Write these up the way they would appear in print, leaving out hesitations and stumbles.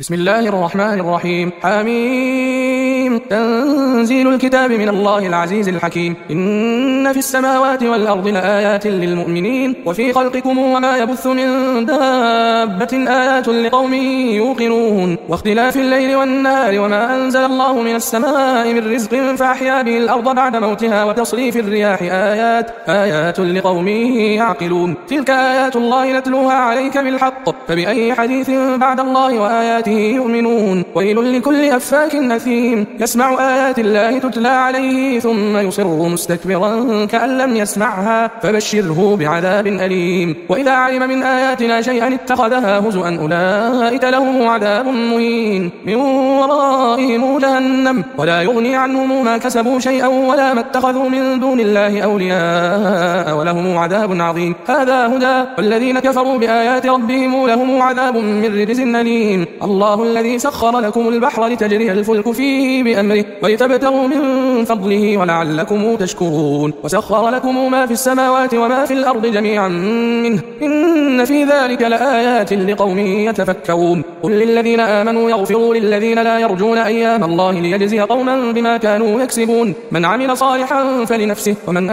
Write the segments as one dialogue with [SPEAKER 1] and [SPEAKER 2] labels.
[SPEAKER 1] بسم الله الرحمن الرحيم. حميم. تنزيل الكتاب من الله العزيز الحكيم. إن في السماوات والأرض لآيات للمؤمنين وفي خلقكم وما يبث من دابة آيات لقوم يوقنون واختلاف الليل والنهار وما أنزل الله من السماء من رزق فأحيا به الأرض بعد موتها وتصريف الرياح آيات لقوم يعقلون. تلك آيات الله نتلوها عليك بالحق فبأي حديث بعد الله وآياته يؤمنون. ويل لكل أفاك أثيم يسمع آيات الله تتلى عليه ثم يصر مستكبرا كأن لم يسمعها فبشره بعذاب أليم. وإذا علم من آياتنا شيئا اتخذها هزؤا أولئك لهم عذاب مهين من ورائهم جهنم ولا يغني عنهم ما كسبوا شيئا ولا ما اتخذوا من دون الله أولياء ولهم عذاب عظيم. هذا هدى والذين كفروا بآيات ربهم لهم عذاب من رجز أليم. الله الذي سخر لكم البحر لتجري الفلك فيه بأمره ولتبتغوا من فضله ولعلكم تشكرون. وسخر لكم ما في السماوات وما في الأرض جميعا منه إن في ذلك لآيات لقوم يتفكرون. قل للذين آمنوا يغفروا للذين لا يرجون أيام الله ليجزي قوما بما كانوا يكسبون من عمل صالحا فلنفسه ومن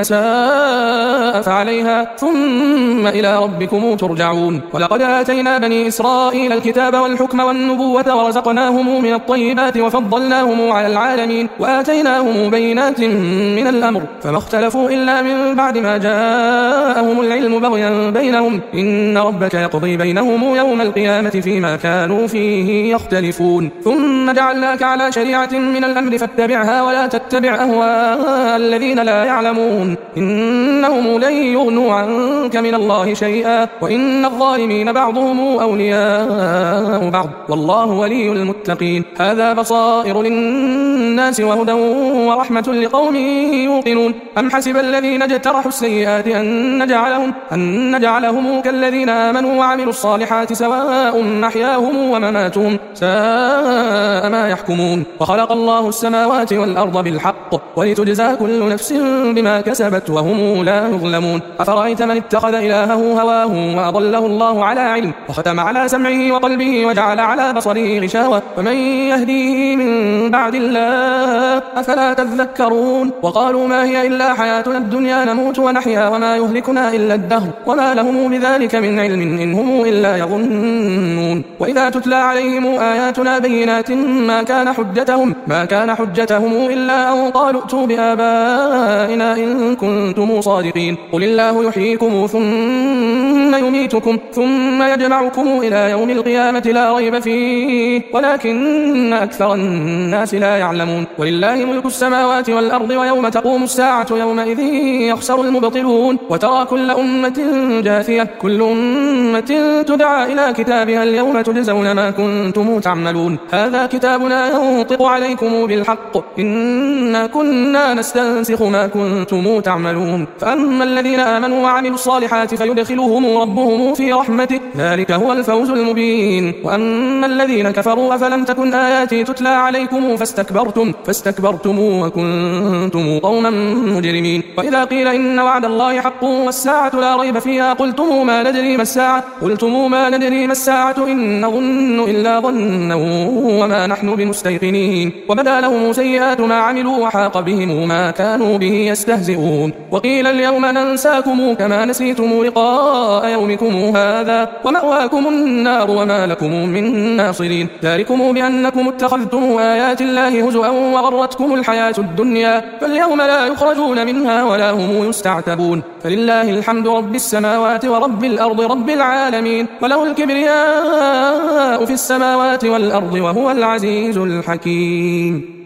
[SPEAKER 1] أساء فعليها ثم إلى ربكم ترجعون. ولقد آتينا بني إسرائيل الكتاب والحكم والنبوة ورزقناهم من الطيبات وفضلناهم على العالمين وآتيناهم بينات من الأمر فما اختلفوا إلا من بعد ما جاءهم العلم بغيا بينهم إن ربك يقضي بينهم يوم القيامة فيما كانوا فيه يختلفون. ثم جعلناك على شريعة من الأمر فاتبعها ولا تتبع أهواء الذين لا يعلمون إنهم لن يغنوا عنك من الله شيئا وإن الظالمين بعضهم أولياء بعض والله ولي المتقين. هذا بصائر للناس وهدى ورحمة لقوم يوقنون. أم حسب الذين اجترحوا السيئات أن نجعلهم كالذين آمنوا وعملوا الصالحات سواء محياهم ومماتهم ساء ما يحكمون. وخلق الله السماوات والأرض بالحق ولتجزى كل نفس بما كسبت وهم لا يظلمون. أفرأيت من اتخذ إلهه هواه وأضله الله على علم وختم على سمعه وقلبه وجعل على بصره غشاوة فمن يهديه من بعد الله أفلا تذكرون. وقالوا ما هي إلا حياتنا الدنيا نموت ونحيا وما يهلكنا إلا الدهر وما لهم بذلك من علم إن هم إلا يظنون. وإذا تتلى عليهم آياتنا بينات ما كان حجتهم إلا أن قالوا ائتوا بآبائنا إن كنتم صادقين. قل الله يحييكم ثم يميتكم ثم يجمعكم إلى يوم القيامة لا ريب فيه ولكن أكثر الناس لا يعلمون. ولله ملك السماوات والأرض ويوم تقوم الساعة يومئذ يخسر المبطلون. وترى كل أمة جاثية كل أمة تدعى إلى كتابها اليوم تجزون ما كنتم تعملون. هذا كتابنا ينطق عليكم بالحق إنا كنا نستنسخ ما كنتم تعملون. فأما الذين آمنوا وعملوا الصالحات فيدخلهم ربهم في رحمته ذلك هو الفوز المبين. وأما الذين كفروا أفلم تكن آياتي تتلى عليكم فاستكبرتم وكنتم قوما مجرمين. وإذا قيل إن وعد الله حق والساعة لا ريب فيها قلتم ما ندري ما الساعة إن نظن إلا ظنا وما نحن بمستيقنين. وبدا لهم سيئات ما عملوا وحاق بهم ما كانوا به يستهزئون. وقيل اليوم ننساكم كما نسيتم لقاء يومكم هذا ومأواكم النار وما لكم من ناصرين. ذلكم بأنكم اتخذتم آيات الله هزؤا وغرتكم الحياة الدنيا فاليوم لا يخرجون منها ولا هم يستعتبون. فلله الحمد رب السماوات ورب الأرض رب العالمين وله الكبرياء في السماوات والأرض وهو العزيز الحكيم.